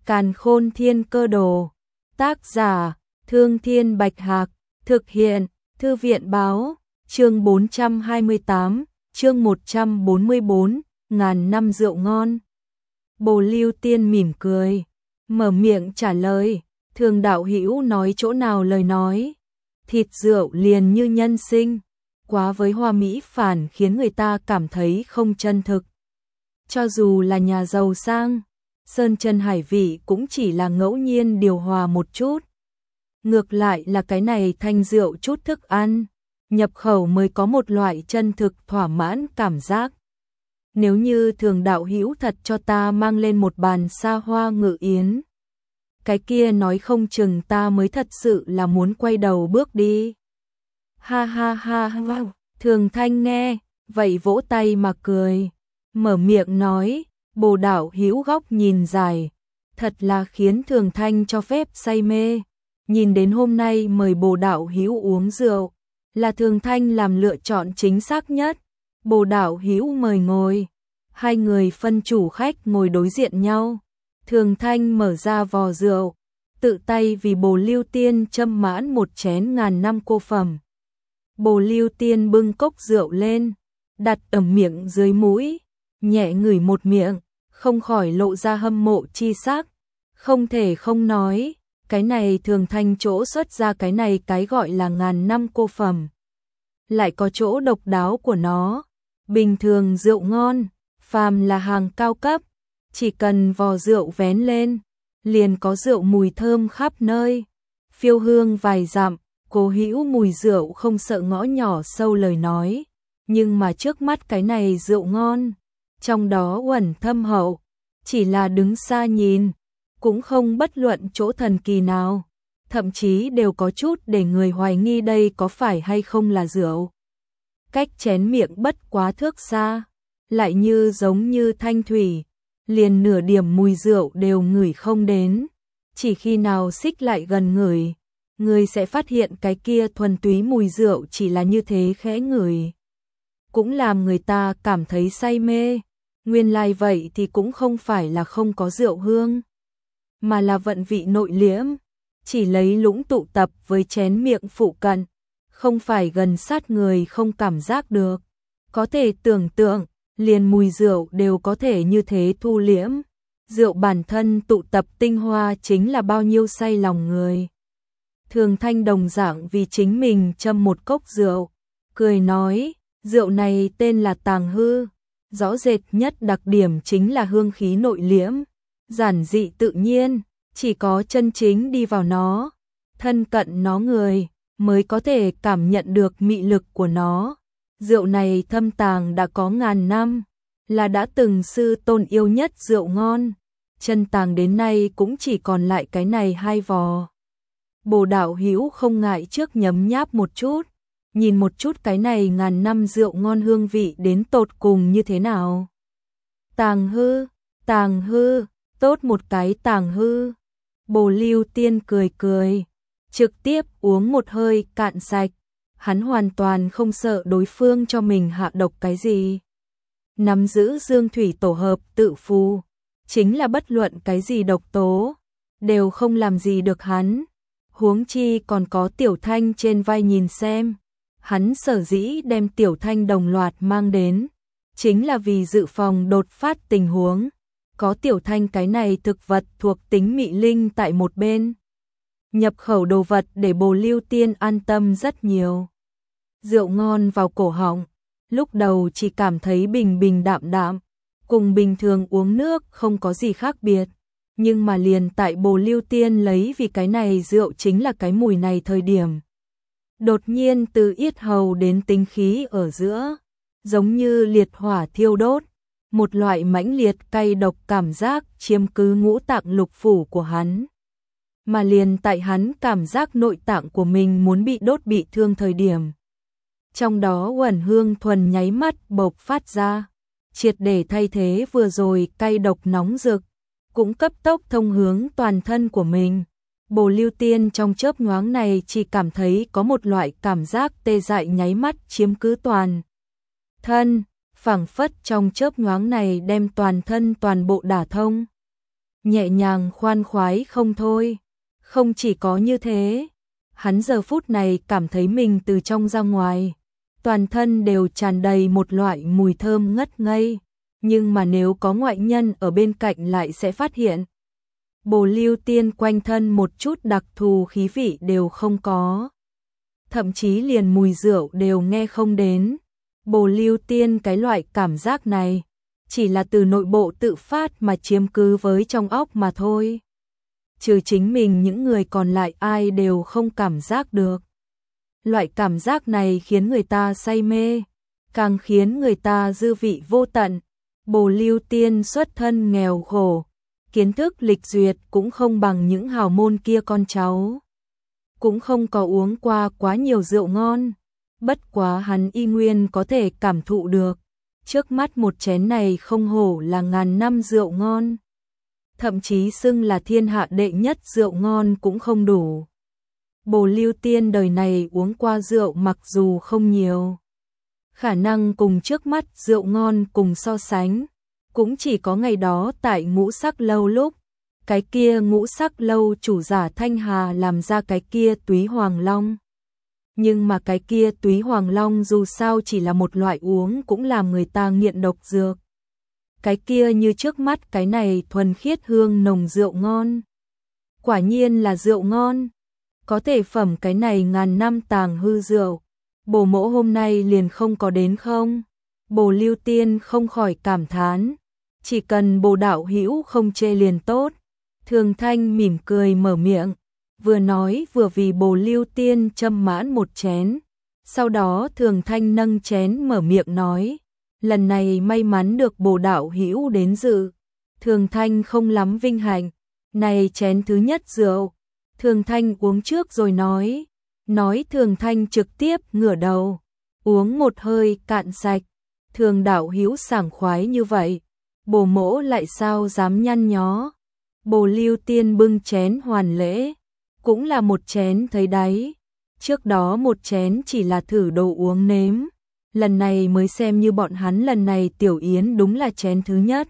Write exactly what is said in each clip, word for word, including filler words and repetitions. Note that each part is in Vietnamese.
Càn Khôn Thiên Cơ Đồ. Tác giả: Thương Thiên Bạch Hạc. Thực hiện: Thư viện Báo. Chương bốn trăm hai mươi tám, chương một trăm bốn mươi bốn, ngàn năm rượu ngon. Bồ Lưu Tiên mỉm cười, mở miệng trả lời, Thường đạo hữu nói chỗ nào lời nói. Thịt rượu liền như nhân sinh, quá với hoa mỹ phản khiến người ta cảm thấy không chân thực. Cho dù là nhà giàu sang, sơn chân hải vị cũng chỉ là ngẫu nhiên điều hòa một chút. Ngược lại là cái này thanh rượu chút thức ăn, nhập khẩu mới có một loại chân thực thỏa mãn cảm giác. Nếu như Thường đạo hữu thật cho ta mang lên một bàn xa hoa ngự yến, cái kia nói không chừng ta mới thật sự là muốn quay đầu bước đi. Ha ha ha ha, Thường Thanh nghe, vậy vỗ tay mà cười, mở miệng nói, Bồ đạo hữu góc nhìn dài, thật là khiến Thường Thanh cho phép say mê. Nhìn đến hôm nay mời Bồ đạo hữu uống rượu, là Thường Thanh làm lựa chọn chính xác nhất. Bồ đạo hữu mời ngồi. Hai người phân chủ khách ngồi đối diện nhau. Thường Thanh mở ra vò rượu, tự tay vì Bồ Lưu Tiên châm mãn một chén ngàn năm cô phẩm. Bồ Lưu Tiên bưng cốc rượu lên, đặt ẩm miệng dưới mũi, nhẹ ngửi một miệng, không khỏi lộ ra hâm mộ chi sắc. Không thể không nói, cái này Thường Thanh chỗ xuất ra cái này cái gọi là ngàn năm cô phẩm, lại có chỗ độc đáo của nó. Bình thường rượu ngon, phàm là hàng cao cấp, chỉ cần vò rượu vén lên, liền có rượu mùi thơm khắp nơi, phiêu hương vài dặm, cố hữu mùi rượu không sợ ngõ nhỏ sâu lời nói. Nhưng mà trước mắt cái này rượu ngon, trong đó uẩn thâm hậu, chỉ là đứng xa nhìn, cũng không bất luận chỗ thần kỳ nào, thậm chí đều có chút để người hoài nghi đây có phải hay không là rượu. Cách chén miệng bất quá thước xa, lại như giống như thanh thủy, liền nửa điểm mùi rượu đều ngửi không đến. Chỉ khi nào xích lại gần ngửi, người sẽ phát hiện cái kia thuần túy mùi rượu chỉ là như thế khẽ ngửi, cũng làm người ta cảm thấy say mê. Nguyên lai vậy thì cũng không phải là không có rượu hương, mà là vận vị nội liễm, chỉ lấy lũng tụ tập với chén miệng phụ cận, không phải gần sát người không cảm giác được. Có thể tưởng tượng, liền mùi rượu đều có thể như thế thu liễm. Rượu bản thân tụ tập tinh hoa chính là bao nhiêu say lòng người. Thường Thanh đồng dạng vì chính mình châm một cốc rượu, cười nói, rượu này tên là Tàng Hư, rõ rệt nhất đặc điểm chính là hương khí nội liễm, giản dị tự nhiên, chỉ có chân chính đi vào nó, thân cận nó người, mới có thể cảm nhận được mị lực của nó. Rượu này thâm tàng đã có ngàn năm, là đã từng sư tôn yêu nhất rượu ngon, chân tàng đến nay cũng chỉ còn lại cái này hai vò. Bồ đạo hữu không ngại trước nhấm nháp một chút, nhìn một chút cái này ngàn năm rượu ngon hương vị đến tột cùng như thế nào. Tàng Hư, Tàng Hư, tốt một cái Tàng Hư. Bồ Lưu Tiên cười cười, trực tiếp uống một hơi cạn sạch. Hắn hoàn toàn không sợ đối phương cho mình hạ độc cái gì. Nắm giữ dương thủy tổ hợp tự phù, chính là bất luận cái gì độc tố, đều không làm gì được hắn. Huống chi còn có Tiểu Thanh trên vai nhìn xem. Hắn sở dĩ đem Tiểu Thanh đồng loạt mang đến, chính là vì dự phòng đột phát tình huống. Có Tiểu Thanh cái này thực vật thuộc tính mị linh tại một bên, nhập khẩu đồ vật để Bồ Lưu Tiên an tâm rất nhiều. Rượu ngon vào cổ họng, lúc đầu chỉ cảm thấy bình bình đạm đạm, cùng bình thường uống nước không có gì khác biệt. Nhưng mà liền tại Bồ Lưu Tiên lấy vì cái này rượu chính là cái mùi này thời điểm, đột nhiên từ yết hầu đến tinh khí ở giữa, giống như liệt hỏa thiêu đốt, một loại mãnh liệt cay độc cảm giác chiếm cứ ngũ tạng lục phủ của hắn. Mà liền tại hắn cảm giác nội tạng của mình muốn bị đốt bị thương thời điểm, trong đó uẩn hương thuần nháy mắt bộc phát ra, triệt để thay thế vừa rồi cay độc nóng rực, cũng cấp tốc thông hướng toàn thân của mình. Bồ Lưu Tiên trong chớp nhoáng này chỉ cảm thấy có một loại cảm giác tê dại nháy mắt chiếm cứ toàn thân, phảng phất trong chớp nhoáng này đem toàn thân toàn bộ đả thông. nhẹ nhàng khoan khoái không thôi. Không chỉ có như thế, hắn giờ phút này cảm thấy mình từ trong ra ngoài, toàn thân đều tràn đầy một loại mùi thơm ngất ngây, nhưng mà nếu có ngoại nhân ở bên cạnh lại sẽ phát hiện. Bồ Lưu Tiên quanh thân một chút đặc thù khí vị đều không có, thậm chí liền mùi rượu đều nghe không đến. Bồ Lưu Tiên cái loại cảm giác này chỉ là từ nội bộ tự phát mà chiếm cứ với trong óc mà thôi. Trừ chính mình, những người còn lại ai đều không cảm giác được. Loại cảm giác này khiến người ta say mê, càng khiến người ta dư vị vô tận. Bồ Lưu Tiên xuất thân nghèo khổ, kiến thức lịch duyệt cũng không bằng những hào môn kia con cháu, cũng không có uống qua quá nhiều rượu ngon, bất quá hắn y nguyên có thể cảm thụ được, trước mắt một chén này không hổ là ngàn năm rượu ngon, thậm chí xưng là thiên hạ đệ nhất rượu ngon cũng không đủ. Bồ Lưu Tiên đời này uống qua rượu mặc dù không nhiều, khả năng cùng trước mắt rượu ngon cùng so sánh, cũng chỉ có ngày đó tại Ngũ Sắc Lâu lúc, cái kia Ngũ Sắc Lâu chủ giả Thanh Hà làm ra cái kia Túy Hoàng Long. Nhưng mà cái kia Túy Hoàng Long dù sao chỉ là một loại uống cũng làm người ta nghiện độc dược. Cái kia như trước mắt cái này thuần khiết hương nồng rượu ngon. Quả nhiên là rượu ngon. Có thể phẩm cái này ngàn năm tàng hư rượu. Bồ mỗ hôm nay liền không có đến không? Bồ Lưu Tiên không khỏi cảm thán. Chỉ cần bồ đạo hữu không chê liền tốt. Thường Thanh mỉm cười mở miệng, vừa nói vừa vì Bồ Lưu Tiên châm mãn một chén. Sau đó Thường Thanh nâng chén mở miệng nói, lần này may mắn được bồ đạo hữu đến dự. Thường Thanh không lắm vinh hạnh, này chén thứ nhất rượu. Thường Thanh uống trước rồi nói, nói Thường Thanh trực tiếp ngửa đầu, uống một hơi cạn sạch. Thường đạo hữu sảng khoái như vậy, bồ mỗ lại sao dám nhăn nhó. Bồ Lưu Tiên bưng chén hoàn lễ, cũng là một chén thấy đáy. Trước đó một chén chỉ là thử đồ uống nếm, lần này mới xem như bọn hắn lần này tiểu yến đúng là chén thứ nhất.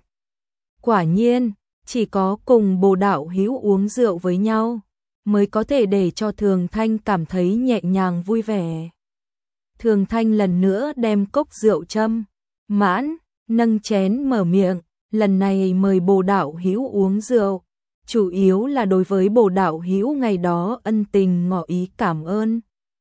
Quả nhiên, chỉ có cùng bồ đạo hữu uống rượu với nhau, mới có thể để cho Thường Thanh cảm thấy nhẹ nhàng vui vẻ. Thường Thanh lần nữa đem cốc rượu châm mãn, nâng chén mở miệng, lần này mời bồ đạo hữu uống rượu, chủ yếu là đối với bồ đạo hữu ngày đó ân tình ngỏ ý cảm ơn.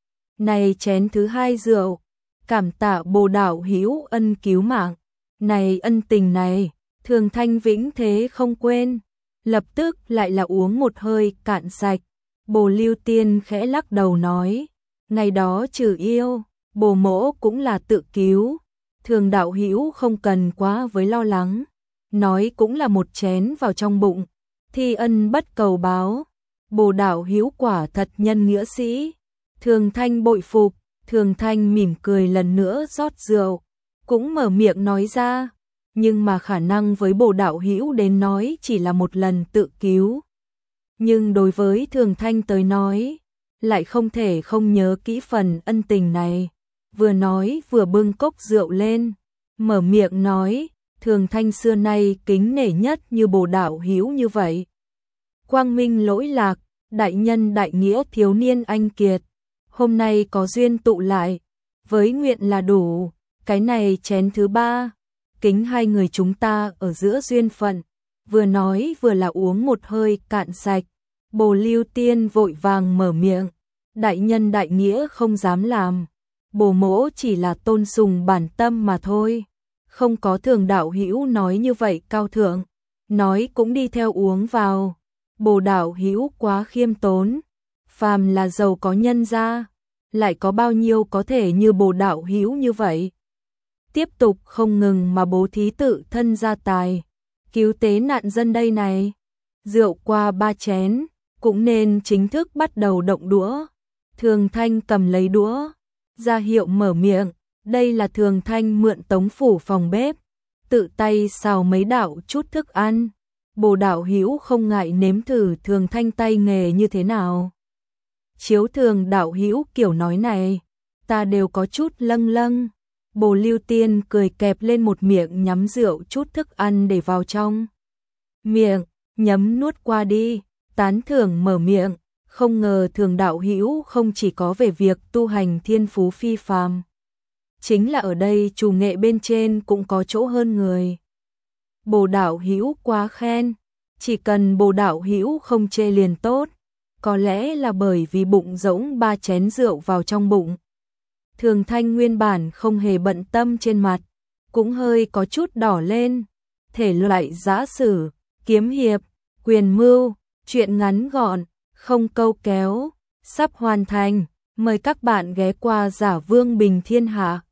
Này chén thứ hai rượu, cảm tạ bồ đạo hữu ân cứu mạng, này ân tình này, Thường Thanh vĩnh thế không quên, lập tức lại là uống một hơi cạn sạch. Bồ Lưu Tiên khẽ lắc đầu nói, ngày đó trừ yêu, bồ mỗ cũng là tự cứu, Thường đạo hữu không cần quá với lo lắng, nói cũng là một chén vào trong bụng, thi ân bất cầu báo, bồ đạo hữu quả thật nhân nghĩa sĩ. Thường Thanh bội phục, Thường Thanh mỉm cười lần nữa rót rượu, cũng mở miệng nói ra, nhưng mà khả năng với bồ đạo hữu đến nói chỉ là một lần tự cứu. Nhưng đối với Thường Thanh tới nói, lại không thể không nhớ kỹ phần ân tình này. Vừa nói vừa bưng cốc rượu lên, mở miệng nói, Thường Thanh xưa nay kính nể nhất như bồ đạo hữu như vậy. Quang minh lỗi lạc, đại nhân đại nghĩa thiếu niên anh kiệt, hôm nay có duyên tụ lại, với nguyện là đủ, cái này chén thứ ba, kính hai người chúng ta ở giữa duyên phận. Vừa nói vừa là uống một hơi cạn sạch. Bồ Lưu Tiên vội vàng mở miệng, đại nhân đại nghĩa không dám làm, bồ mỗ chỉ là tôn sùng bản tâm mà thôi, không có Thường đạo hữu nói như vậy cao thượng, nói cũng đi theo uống vào. Bồ đạo hữu quá khiêm tốn, phàm là giàu có nhân gia, lại có bao nhiêu có thể như bồ đạo hữu như vậy. Tiếp tục không ngừng mà bố thí tự thân gia tài, cứu tế nạn dân đây này. Rượu qua ba chén, cũng nên chính thức bắt đầu động đũa. Thường Thanh cầm lấy đũa, ra hiệu mở miệng, đây là Thường Thanh mượn Tống phủ phòng bếp, tự tay xào mấy đạo chút thức ăn. Bồ đạo hữu không ngại nếm thử Thường Thanh tay nghề như thế nào. Chiếu Thường đạo hữu kiểu nói này, ta đều có chút lâng lâng. Bồ Lưu Tiên cười kẹp lên một miệng nhắm rượu chút thức ăn để vào trong miệng, nhấm nuốt qua đi, tán thưởng mở miệng, không ngờ Thường đạo hữu không chỉ có về việc tu hành thiên phú phi phàm, chính là ở đây chủ nghệ bên trên cũng có chỗ hơn người. Bồ đạo hữu quá khen, chỉ cần Bồ đạo hữu không chê liền tốt, có lẽ là bởi vì bụng rỗng ba chén rượu vào trong bụng. Thường Thanh nguyên bản không hề bận tâm trên mặt, cũng hơi có chút đỏ lên, thể loại giã sử, kiếm hiệp, quyền mưu, chuyện ngắn gọn, không câu kéo, sắp hoàn thành, mời các bạn ghé qua Giả Vương Bình Thiên Hạ.